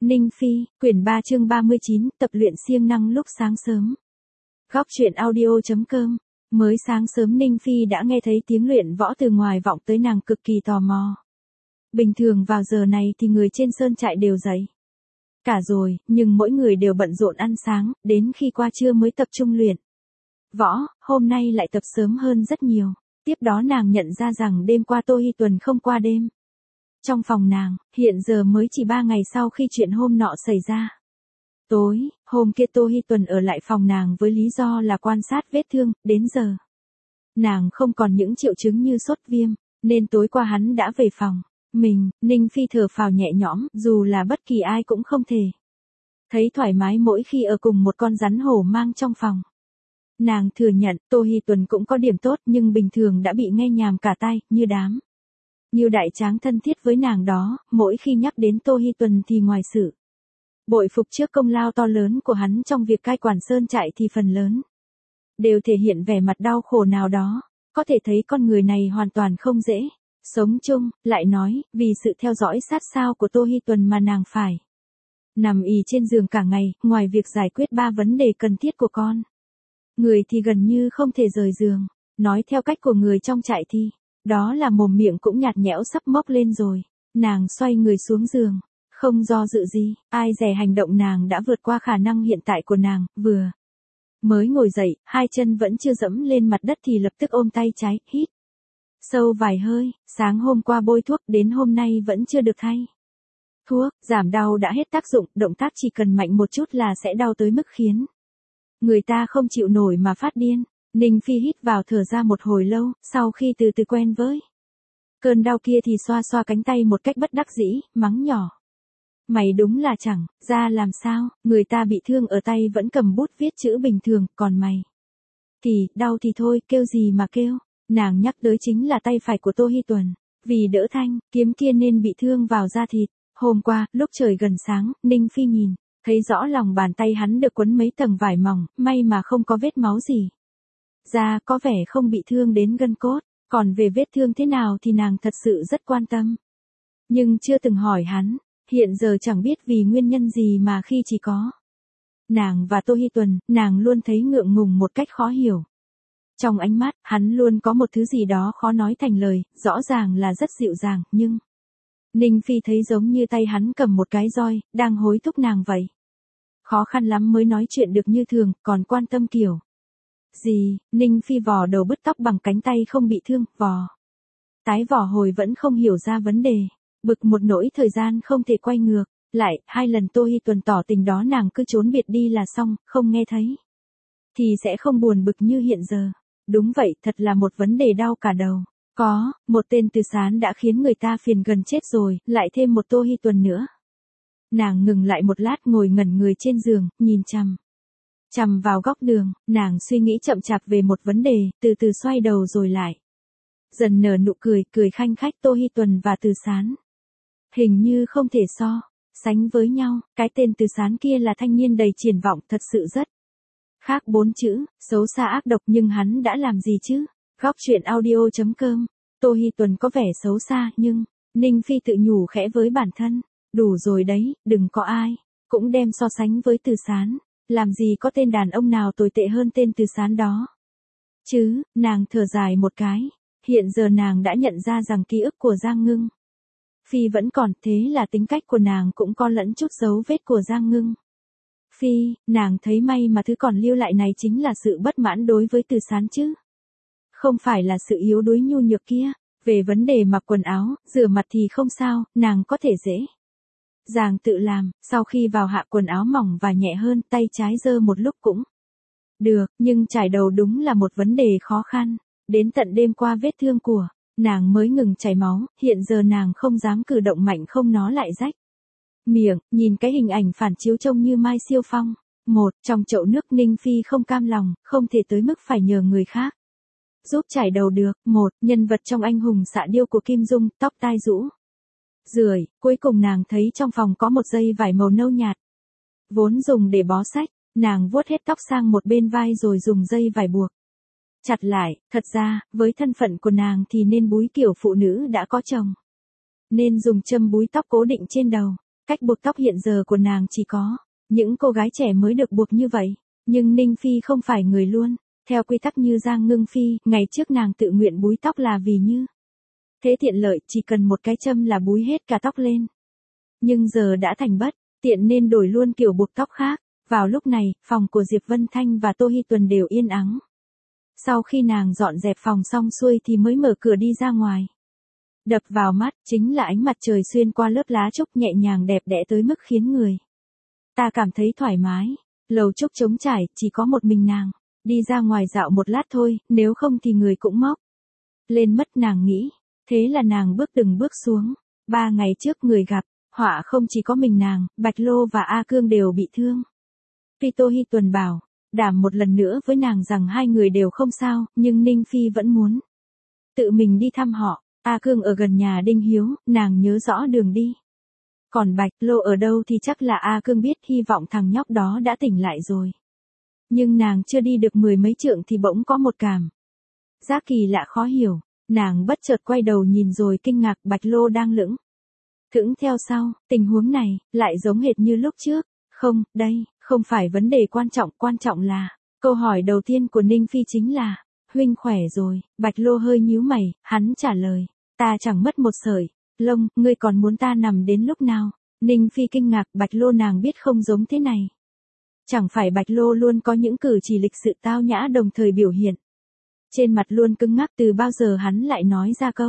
Ninh Phi, quyển 3 chương 39, tập luyện siêng năng lúc sáng sớm. Góc truyện audio.com. Mới sáng sớm Ninh Phi đã nghe thấy tiếng luyện võ từ ngoài vọng tới, nàng cực kỳ tò mò. Bình thường vào giờ này thì người trên sơn trại đều dậy cả rồi, nhưng mỗi người đều bận rộn ăn sáng, đến khi qua trưa mới tập trung luyện võ. Hôm nay lại tập sớm hơn rất nhiều. Tiếp đó nàng nhận ra rằng đêm qua Tô Hi Tuần không qua đêm trong phòng nàng, hiện giờ mới chỉ 3 ngày sau khi chuyện hôm nọ xảy ra. Tối hôm kia Tô Hi Tuần ở lại phòng nàng với lý do là quan sát vết thương. Đến giờ nàng không còn những triệu chứng như sốt viêm, nên tối qua hắn đã về phòng mình. Ninh Phi thở phào nhẹ nhõm, dù là bất kỳ ai cũng không thể thấy thoải mái mỗi khi ở cùng một con rắn hổ mang trong phòng. Nàng thừa nhận Tô Hi Tuần cũng có điểm tốt, nhưng bình thường đã bị nghe nhàm cả tai, như đại tráng thân thiết với nàng đó. Mỗi khi nhắc đến Tô Hi Tuần thì ngoài sự bội phục trước công lao to lớn của hắn trong việc cai quản sơn trại thì phần lớn đều thể hiện vẻ mặt đau khổ nào đó. Có thể thấy con người này hoàn toàn không dễ sống chung. Lại nói, vì sự theo dõi sát sao của Tô Hi Tuần mà nàng phải nằm ì trên giường cả ngày, ngoài việc giải quyết 3 vấn đề cần thiết của con người thì gần như không thể rời giường. Nói theo cách của người trong trại thì đó là mồm miệng cũng nhạt nhẽo sắp mốc lên rồi. Nàng xoay người xuống giường, không do dự gì, ai dè hành động nàng đã vượt qua khả năng hiện tại của nàng. Vừa mới ngồi dậy, 2 chân vẫn chưa dẫm lên mặt đất thì lập tức ôm tay trái, hít sâu vài hơi. Sáng hôm qua bôi thuốc, đến hôm nay vẫn chưa được thay thuốc giảm đau đã hết tác dụng. Động tác chỉ cần mạnh một chút là sẽ đau tới mức khiến người ta không chịu nổi mà phát điên. Ninh Phi hít vào thở ra một hồi lâu, sau khi từ từ quen với cơn đau kia thì xoa xoa cánh tay một cách bất đắc dĩ, mắng nhỏ: mày đúng là chẳng ra làm sao, người ta bị thương ở tay vẫn cầm bút viết chữ bình thường, còn mày thì đau thì thôi, kêu gì mà kêu. Nàng nhắc tới chính là tay phải của Tô Hi Tuần, vì đỡ thanh kiếm kia nên bị thương vào da thịt. Hôm qua, lúc trời gần sáng, Ninh Phi nhìn thấy rõ lòng bàn tay hắn được quấn mấy tầng vải mỏng, may mà không có vết máu gì ra, có vẻ không bị thương đến gân cốt. Còn về vết thương thế nào thì nàng thật sự rất quan tâm, nhưng chưa từng hỏi hắn. Hiện giờ chẳng biết vì nguyên nhân gì mà khi chỉ có nàng và Tô Hi Tuần, nàng luôn thấy ngượng ngùng một cách khó hiểu. Trong ánh mắt, hắn luôn có một thứ gì đó khó nói thành lời, rõ ràng là rất dịu dàng, nhưng Ninh Phi thấy giống như tay hắn cầm một cái roi, đang hối thúc nàng vậy. Khó khăn lắm mới nói chuyện được như thường, còn quan tâm kiểu gì. Ninh Phi vò đầu bứt tóc bằng cánh tay không bị thương, tái vò hồi vẫn không hiểu ra vấn đề. Bực một nỗi thời gian không thể quay ngược lại. 2 lần Tô Hi Tuần tỏ tình đó nàng cứ trốn biệt đi là xong, không nghe thấy thì sẽ không buồn bực như hiện giờ. Đúng vậy, thật là một vấn đề đau cả đầu. Có một tên Từ Sán đã khiến người ta phiền gần chết rồi, lại thêm một Tô Hi Tuần nữa. Nàng ngừng lại một lát, ngồi ngẩn người trên giường, nhìn chằm vào góc đường. Nàng suy nghĩ chậm chạp về một vấn đề, từ từ xoay đầu rồi lại dần nở nụ cười, cười khanh khách. Tô Hi Tuần và Từ Sán hình như không thể so sánh với nhau. Cái tên Từ Sán kia là thanh niên đầy triển vọng, thật sự rất khác 4 chữ, xấu xa ác độc, nhưng hắn đã làm gì chứ? Góc truyện audio.com. Tô Hi Tuần có vẻ xấu xa, nhưng Ninh Phi tự nhủ khẽ với bản thân, đủ rồi đấy, đừng có ai cũng đem so sánh với Từ Sán. Làm gì có tên đàn ông nào tồi tệ hơn tên Từ Sán đó chứ. Nàng thở dài một cái. Hiện giờ nàng đã nhận ra rằng ký ức của Giang Ngưng Phi vẫn còn, thế là tính cách của nàng cũng có lẫn chút dấu vết của Giang Ngưng Phi. Nàng thấy may mà thứ còn lưu lại này chính là sự bất mãn đối với Từ Sán chứ không phải là sự yếu đuối nhu nhược kia. Về vấn đề mặc quần áo, rửa mặt thì không sao, nàng có thể dễ dàng tự làm. Sau khi vào hạ quần áo mỏng và nhẹ hơn, tay trái giơ một lúc cũng được, nhưng chải đầu đúng là một vấn đề khó khăn. Đến tận đêm qua vết thương của nàng mới ngừng chảy máu, hiện giờ nàng không dám cử động mạnh không nó lại rách miệng. Nhìn cái hình ảnh phản chiếu trông như Mai Siêu Phong trong chậu nước, Ninh Phi không cam lòng, không thể tới mức phải nhờ người khác giúp chải đầu được. Nhân vật trong Anh hùng xạ điêu của Kim Dung, tóc tai rũ rượi. Cuối cùng nàng thấy trong phòng có một dây vải màu nâu nhạt, vốn dùng để bó sách. Nàng vuốt hết tóc sang một bên vai rồi dùng dây vải buộc chặt lại. Thật ra, với thân phận của nàng thì nên búi kiểu phụ nữ đã có chồng, nên dùng châm búi tóc cố định trên đầu. Cách buộc tóc hiện giờ của nàng chỉ có những cô gái trẻ mới được buộc như vậy. Nhưng Ninh Phi không phải người luôn. Theo quy tắc như Giang Ngưng Phi, ngày trước nàng tự nguyện búi tóc là vì như thế tiện lợi, chỉ cần một cái châm là búi hết cả tóc lên. Nhưng giờ đã thành bất tiện nên đổi luôn kiểu buộc tóc khác. Vào lúc này, phòng của Diệp Vân Thanh và Tô Hi Tuần đều yên ắng. Sau khi nàng dọn dẹp phòng xong xuôi thì mới mở cửa đi ra ngoài. Đập vào mắt chính là ánh mặt trời xuyên qua lớp lá trúc nhẹ nhàng đẹp đẽ tới mức khiến người ta cảm thấy thoải mái. Lầu trúc trống trải, chỉ có một mình nàng. Đi ra ngoài dạo một lát thôi, nếu không thì người cũng mốc lên mất, nàng nghĩ. Thế là nàng bước từng bước xuống. 3 ngày trước người gặp, họa không chỉ có mình nàng, Bạch Lô và A Cương đều bị thương. Tuy Tô Hi Tuần bảo đảm một lần nữa với nàng rằng hai người đều không sao, nhưng Ninh Phi vẫn muốn tự mình đi thăm họ. A Cương ở gần nhà Đinh Hiếu, nàng nhớ rõ đường đi. Còn Bạch Lô ở đâu thì chắc là A Cương biết, hy vọng thằng nhóc đó đã tỉnh lại rồi. Nhưng nàng chưa đi được 10 mấy trượng thì bỗng có một cảm giác kỳ lạ khó hiểu. Nàng bất chợt quay đầu nhìn rồi kinh ngạc, Bạch Lô đang lững thững theo sau. Tình huống này lại giống hệt như lúc trước. Không, đây không phải vấn đề quan trọng là câu hỏi đầu tiên của Ninh Phi chính là huynh khỏe rồi. Bạch Lô hơi nhíu mày, hắn trả lời, ta chẳng mất một sợi lông, ngươi còn muốn ta nằm đến lúc nào? Ninh Phi kinh ngạc, Bạch Lô nàng biết không giống thế này. Chẳng phải Bạch Lô luôn có những cử chỉ lịch sự tao nhã đồng thời biểu hiện trên mặt luôn cứng ngắc, từ bao giờ hắn lại nói ra câu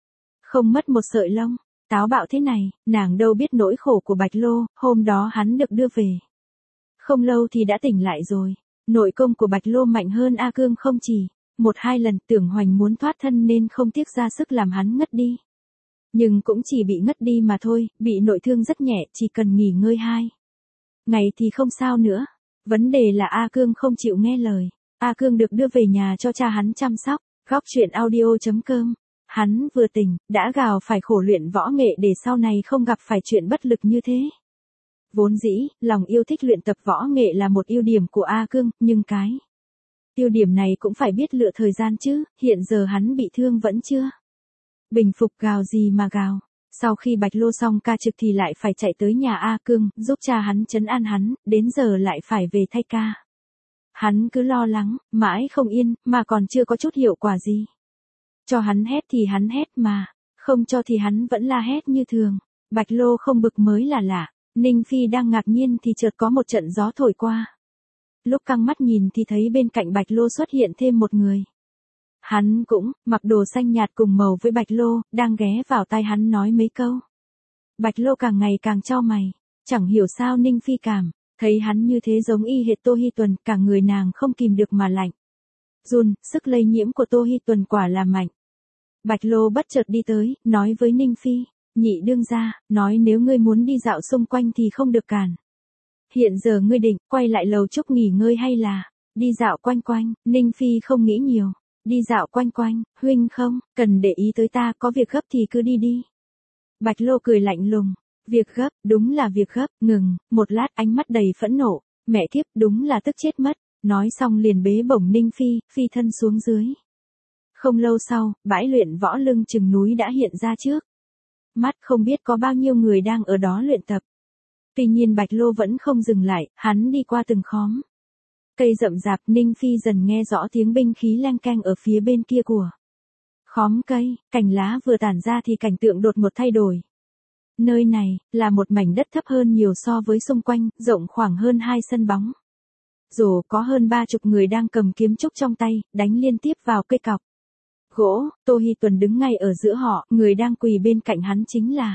không mất một sợi lông, táo bạo thế này. Nàng đâu biết nỗi khổ của Bạch Lô. Hôm đó hắn được đưa về không lâu thì đã tỉnh lại rồi. Nội công của Bạch Lô mạnh hơn A Cương không chỉ 1-2 lần. Tưởng Hoành muốn thoát thân nên không tiếc ra sức làm hắn ngất đi. Nhưng cũng chỉ bị ngất đi mà thôi, bị nội thương rất nhẹ, chỉ cần nghỉ ngơi 2 ngày thì không sao nữa. Vấn đề là A Cương không chịu nghe lời. A Cương được đưa về nhà cho cha hắn chăm sóc. Góc truyện audio.com. Hắn vừa tỉnh, đã gào phải khổ luyện võ nghệ để sau này không gặp phải chuyện bất lực như thế. Vốn dĩ, lòng yêu thích luyện tập võ nghệ là một ưu điểm của A Cương, nhưng cái ưu điểm này cũng phải biết lựa thời gian chứ. Hiện giờ hắn bị thương vẫn chưa bình phục, gào gì mà gào. Sau khi Bạch Lô xong ca trực thì lại phải chạy tới nhà A Cương, giúp cha hắn trấn an hắn, đến giờ lại phải về thay ca. Hắn cứ lo lắng, mãi không yên, mà còn chưa có chút hiệu quả gì. Cho hắn hét thì hắn hét mà, không cho thì hắn vẫn la hét như thường. Bạch Lô không bực mới là lạ. Ninh Phi đang ngạc nhiên thì chợt có một trận gió thổi qua. Lúc căng mắt nhìn thì thấy bên cạnh Bạch Lô xuất hiện thêm một người. Hắn cũng mặc đồ xanh nhạt cùng màu với Bạch Lô, đang ghé vào tai hắn nói mấy câu. Bạch Lô càng ngày càng chau mày, chẳng hiểu sao Ninh Phi cảm thấy hắn như thế giống y hệt Tô Hi Tuần, cả người nàng không kìm được mà lạnh run. Sức lây nhiễm của Tô Hi Tuần quả là mạnh. Bạch Lô bất chợt đi tới, nói với Ninh Phi, nhị đương gia, nói nếu ngươi muốn đi dạo xung quanh thì không được cản. Hiện giờ ngươi định quay lại lầu trúc nghỉ ngơi hay là đi dạo quanh quanh? Ninh Phi không nghĩ nhiều. Đi dạo quanh quanh, huynh không cần để ý tới ta, có việc gấp thì cứ đi đi. Bạch Lô cười lạnh lùng, việc gấp, đúng là việc gấp. Ngừng một lát, ánh mắt đầy phẫn nộ, mẹ thiếp đúng là tức chết mất. Nói xong liền bế bổng Ninh Phi, phi thân xuống dưới. Không lâu sau, bãi luyện võ lưng chừng núi đã hiện ra trước mắt, không biết có bao nhiêu người đang ở đó luyện tập. Tuy nhiên Bạch Lô vẫn không dừng lại, hắn đi qua từng khóm cây rậm rạp. Ninh Phi dần nghe rõ tiếng binh khí leng keng ở phía bên kia của khóm cây, cành lá vừa tản ra thì cảnh tượng đột ngột thay đổi. Nơi này là một mảnh đất thấp hơn nhiều so với xung quanh, rộng khoảng hơn 2 sân bóng. Dù có hơn 30 người đang cầm kiếm trúc trong tay, đánh liên tiếp vào cây cọc gỗ. Tô Hi Tuần đứng ngay ở giữa họ, người đang quỳ bên cạnh hắn chính là,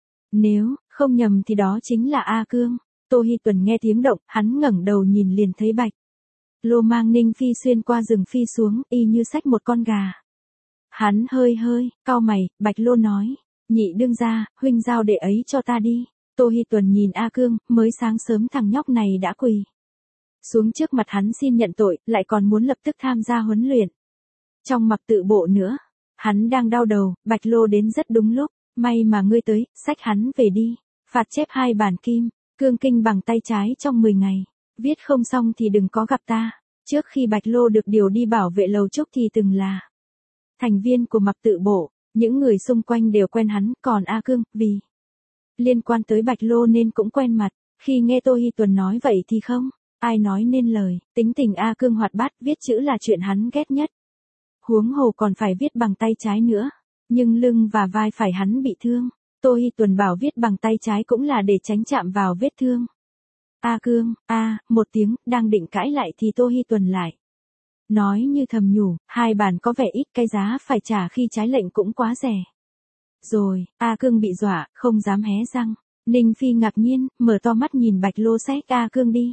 nếu không nhầm thì đó chính là A Cương. Tô Hi Tuần nghe tiếng động, hắn ngẩng đầu nhìn liền thấy Bạch Lô mang Ninh Phi xuyên qua rừng phi xuống, y như xách một con gà. Hắn hơi cau mày. Bạch Lô nói, nhị đương gia, huynh giao đệ ấy cho ta đi. Tô Hi Tuần nhìn A Cương, mới sáng sớm thằng nhóc này đã quỳ xuống trước mặt hắn xin nhận tội, lại còn muốn lập tức tham gia huấn luyện trong mặc tự bộ nữa. Hắn đang đau đầu, Bạch Lô đến rất đúng lúc. May mà ngươi tới, xách hắn về đi. Phạt chép 2 bản kim cương kinh bằng tay trái trong 10 ngày. Viết không xong thì đừng có gặp ta. Trước khi Bạch Lô được điều đi bảo vệ lầu trúc thì từng là thành viên của mặc tự bộ. Những người xung quanh đều quen hắn, còn A Cương, vì Liên quan tới Bạch Lô nên cũng quen mặt, khi nghe Tô Hi Tuần nói vậy thì không, ai nói nên lời, tính tình A Cương hoạt bát, viết chữ là chuyện hắn ghét nhất. Huống hồ còn phải viết bằng tay trái nữa, nhưng lưng và vai phải hắn bị thương. Tô Hi Tuần bảo viết bằng tay trái cũng là để tránh chạm vào vết thương. A Cương, một tiếng, đang định cãi lại thì Tô Hi Tuần lại nói như thầm nhủ, 2 bản có vẻ ít, cái giá phải trả khi trái lệnh cũng quá rẻ. Rồi, A Cương bị dọa, không dám hé răng. Ninh Phi ngạc nhiên, mở to mắt nhìn Bạch Lô xách A Cương đi.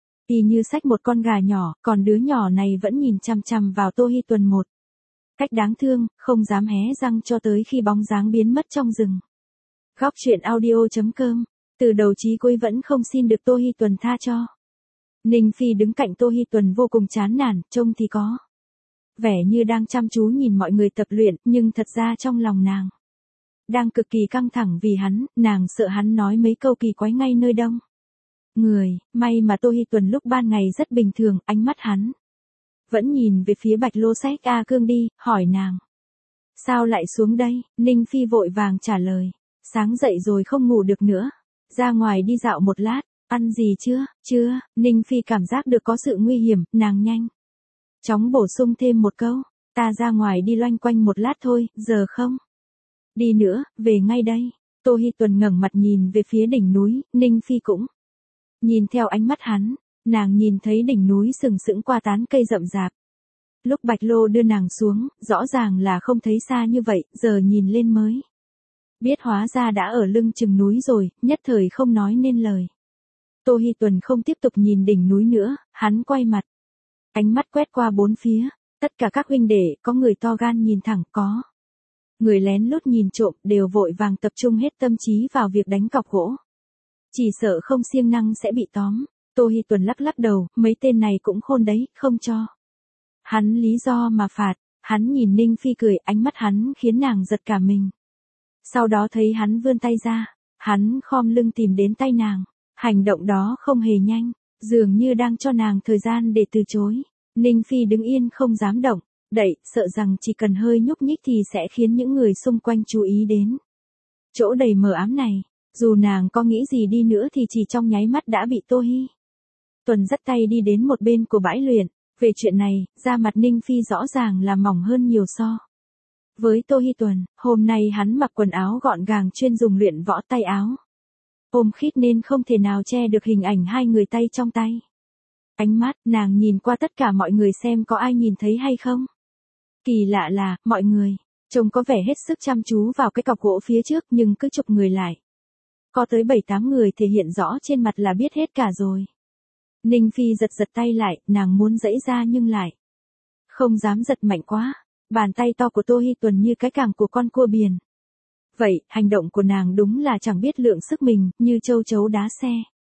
Y như xách một con gà nhỏ, còn đứa nhỏ này vẫn nhìn chằm chằm vào Tô Hi Tuần một cách đáng thương, không dám hé răng cho tới khi bóng dáng biến mất trong rừng. Góc truyện audio.com, từ đầu chí cuối vẫn không xin được Tô Hi Tuần tha cho. Ninh Phi đứng cạnh Tô Hi Tuần vô cùng chán nản, trông thì có vẻ như đang chăm chú nhìn mọi người tập luyện, nhưng thật ra trong lòng nàng đang cực kỳ căng thẳng vì hắn, nàng sợ hắn nói mấy câu kỳ quái ngay nơi đông người. May mà Tô Hi Tuần lúc ban ngày rất bình thường, ánh mắt hắn vẫn nhìn về phía Bạch Lô xách A Cương đi, hỏi nàng. Sao lại xuống đây? Ninh Phi vội vàng trả lời. Sáng dậy rồi không ngủ được nữa. Ra ngoài đi dạo một lát. Ăn gì chưa? Chưa. Ninh Phi cảm giác được có sự nguy hiểm, nàng nhanh chóng bổ sung thêm một câu. Ta ra ngoài đi loanh quanh một lát thôi, giờ không đi nữa, về ngay đây. Tô Hi Tuần ngẩng mặt nhìn về phía đỉnh núi, Ninh Phi cũng nhìn theo ánh mắt hắn. Nàng nhìn thấy đỉnh núi sừng sững qua tán cây rậm rạp. Lúc Bạch Lô đưa nàng xuống, rõ ràng là không thấy xa như vậy, giờ nhìn lên mới biết hóa ra đã ở lưng chừng núi rồi, nhất thời không nói nên lời. Tô Hi Tuần không tiếp tục nhìn đỉnh núi nữa, hắn quay mặt. Ánh mắt quét qua bốn phía, tất cả các huynh đệ, có người to gan nhìn thẳng, có người lén lút nhìn trộm, đều vội vàng tập trung hết tâm trí vào việc đánh cọc gỗ. Chỉ sợ không siêng năng sẽ bị tóm. Tô Hi Tuần lắc lắc đầu, mấy tên này cũng khôn đấy, không cho hắn lý do mà phạt. Hắn nhìn Ninh Phi cười, ánh mắt hắn khiến nàng giật cả mình. Sau đó thấy hắn vươn tay ra, hắn khom lưng tìm đến tay nàng. Hành động đó không hề nhanh, dường như đang cho nàng thời gian để từ chối. Ninh Phi đứng yên không dám động đậy, sợ rằng chỉ cần hơi nhúc nhích thì sẽ khiến những người xung quanh chú ý đến chỗ đầy mờ ám này. Dù nàng có nghĩ gì đi nữa thì chỉ trong nháy mắt đã bị Tô Hi Tuần dắt tay đi đến một bên của bãi luyện. Về chuyện này, da mặt Ninh Phi rõ ràng là mỏng hơn nhiều so với Tô Hi Tuần. Hôm nay hắn mặc quần áo gọn gàng chuyên dùng luyện võ, tay áo ôm khít nên không thể nào che được hình ảnh hai người tay trong tay. Ánh mắt nàng nhìn qua tất cả mọi người xem có ai nhìn thấy hay không. Kỳ lạ là, mọi người trông có vẻ hết sức chăm chú vào cái cọc gỗ phía trước, nhưng cứ chụp người lại, có tới 7-8 người thể hiện rõ trên mặt là biết hết cả rồi. Ninh Phi giật giật tay lại, nàng muốn giãy ra nhưng lại không dám giật mạnh quá. Bàn tay to của Tô Hi Tuần như cái càng của con cua biển. Vậy, hành động của nàng đúng là chẳng biết lượng sức mình, như châu chấu đá xe.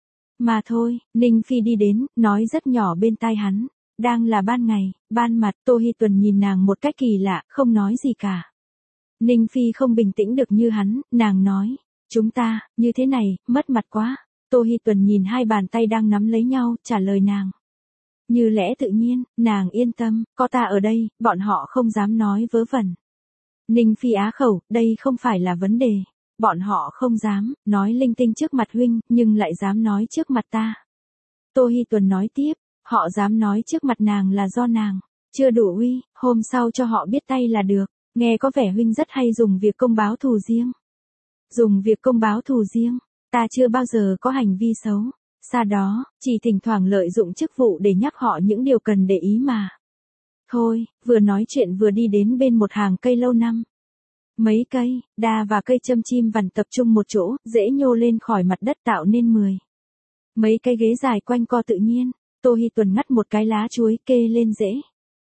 Mà thôi, Ninh Phi đi đến, nói rất nhỏ bên tai hắn. Đang là ban ngày, ban mặt, Tô Hi Tuần nhìn nàng một cách kỳ lạ, không nói gì cả. Ninh Phi không bình tĩnh được như hắn, nàng nói. Chúng ta, như thế này, mất mặt quá. Tô Hi Tuần nhìn hai bàn tay đang nắm lấy nhau, trả lời nàng như lẽ tự nhiên. Nàng yên tâm, có ta ở đây, bọn họ không dám nói vớ vẩn. Ninh Phi á khẩu, đây không phải là vấn đề. Bọn họ không dám nói linh tinh trước mặt huynh, nhưng lại dám nói trước mặt ta. Tô Hi Tuần nói tiếp, họ dám nói trước mặt nàng là do nàng chưa đủ uy, hôm sau cho họ biết tay là được. Nghe có vẻ huynh rất hay dùng việc công báo thù riêng. Dùng việc công báo thù riêng, ta chưa bao giờ có hành vi xấu. Xa đó, chỉ thỉnh thoảng lợi dụng chức vụ để nhắc họ những điều cần để ý mà. Thôi, vừa nói chuyện vừa đi đến bên một hàng cây lâu năm. Mấy cây, đa và cây châm chim vằn tập trung một chỗ, dễ nhô lên khỏi mặt đất tạo nên 10 mấy cái ghế dài quanh co tự nhiên. Tô Hi Tuần ngắt một cái lá chuối kê lên rễ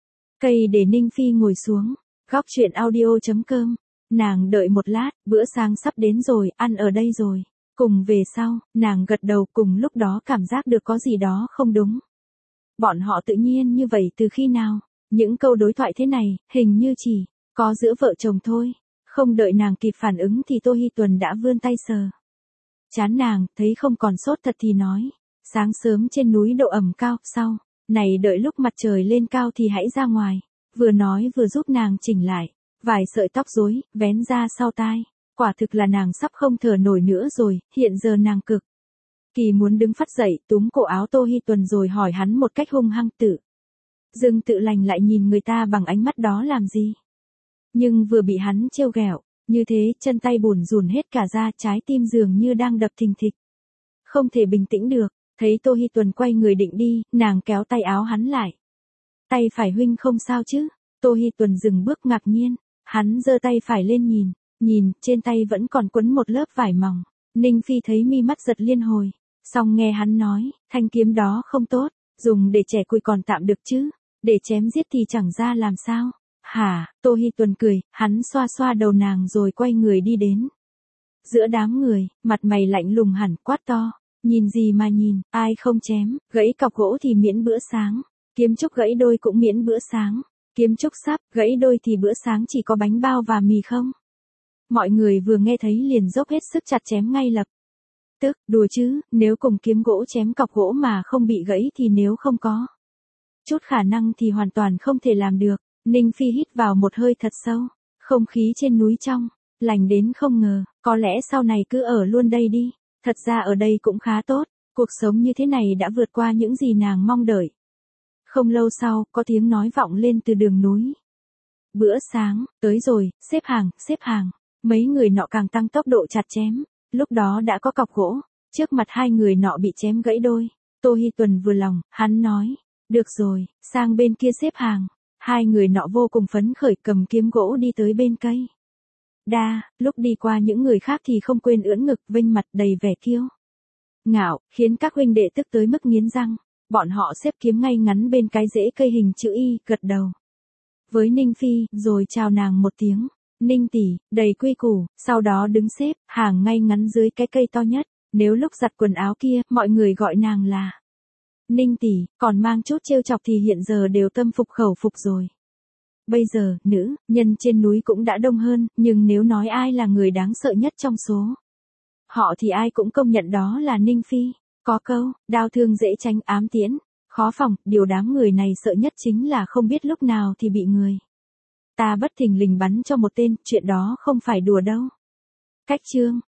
cây để Ninh Phi ngồi xuống. Góc truyện audio.com. Nàng đợi một lát, bữa sáng sắp đến rồi, ăn ở đây rồi. Cùng về sau, nàng gật đầu, cùng lúc đó cảm giác được có gì đó không đúng. Bọn họ tự nhiên như vậy từ khi nào? Những câu đối thoại thế này, hình như chỉ có giữa vợ chồng thôi. Không đợi nàng kịp phản ứng thì Tô Hi Tuần đã vươn tay sờ chán nàng, thấy không còn sốt thật thì nói. Sáng sớm trên núi độ ẩm cao, sau này đợi lúc mặt trời lên cao thì hãy ra ngoài. Vừa nói vừa giúp nàng chỉnh lại vài sợi tóc rối, vén ra sau tai. Quả thực là nàng sắp không thở nổi nữa rồi, hiện giờ nàng cực kỳ muốn đứng phát dậy, túm cổ áo Tô Hi Tuần rồi hỏi hắn một cách hung hăng dưng tự lành lại nhìn người ta bằng ánh mắt đó làm gì. Nhưng vừa bị hắn trêu ghẹo, như thế chân tay bủn rủn hết cả ra, trái tim dường như đang đập thình thịch. Không thể bình tĩnh được, thấy Tô Hi Tuần quay người định đi, nàng kéo tay áo hắn lại. Tay phải huynh không sao chứ? Tô Hi Tuần dừng bước ngạc nhiên, hắn giơ tay phải lên nhìn, trên tay vẫn còn quấn một lớp vải mỏng. Ninh Phi thấy mi mắt giật liên hồi, xong nghe hắn nói, thanh kiếm đó không tốt, dùng để chẻ củi còn tạm được chứ, để chém giết thì chẳng ra làm sao. Hả? Tô Hi Tuần cười, hắn xoa xoa đầu nàng rồi quay người đi đến. Giữa đám người, mặt mày lạnh lùng hẳn, quát to, nhìn gì mà nhìn, ai không chém, gãy cọc gỗ thì miễn bữa sáng, kiếm trúc gãy đôi cũng miễn bữa sáng, kiếm trúc sắp, gãy đôi thì bữa sáng chỉ có bánh bao và mì không. Mọi người vừa nghe thấy liền dốc hết sức chặt chém ngay lập tức, đùa chứ, nếu cùng kiếm gỗ chém cọc gỗ mà không bị gãy thì nếu không có chút khả năng thì hoàn toàn không thể làm được. Ninh Phi hít vào một hơi thật sâu, không khí trên núi trong lành đến không ngờ, có lẽ sau này cứ ở luôn đây đi, thật ra ở đây cũng khá tốt, cuộc sống như thế này đã vượt qua những gì nàng mong đợi. Không lâu sau, có tiếng nói vọng lên từ đường núi. Bữa sáng, tới rồi, xếp hàng, mấy người nọ càng tăng tốc độ chặt chém, lúc đó đã có cọc gỗ, trước mặt hai người nọ bị chém gãy đôi. Tô Hi Tuần vừa lòng, hắn nói, được rồi, sang bên kia xếp hàng. Hai người nọ vô cùng phấn khởi cầm kiếm gỗ đi tới bên cây đa, lúc đi qua những người khác thì không quên ưỡn ngực vênh mặt đầy vẻ kiêu ngạo, khiến các huynh đệ tức tới mức nghiến răng. Bọn họ xếp kiếm ngay ngắn bên cái rễ cây hình chữ Y, gật đầu với Ninh Phi, rồi chào nàng một tiếng, Ninh tỷ, đầy quy củ, sau đó đứng xếp hàng ngay ngắn dưới cái cây to nhất. Nếu lúc giặt quần áo kia, mọi người gọi nàng là Ninh tỷ, còn mang chút trêu chọc thì hiện giờ đều tâm phục khẩu phục rồi. Bây giờ, nữ nhân trên núi cũng đã đông hơn, nhưng nếu nói ai là người đáng sợ nhất trong số họ thì ai cũng công nhận đó là Ninh Phi. Có câu, đao thương dễ tránh ám tiễn, khó phòng, điều đám người này sợ nhất chính là không biết lúc nào thì bị người ta bất thình lình bắn cho một tên, chuyện đó không phải đùa đâu. Cách chương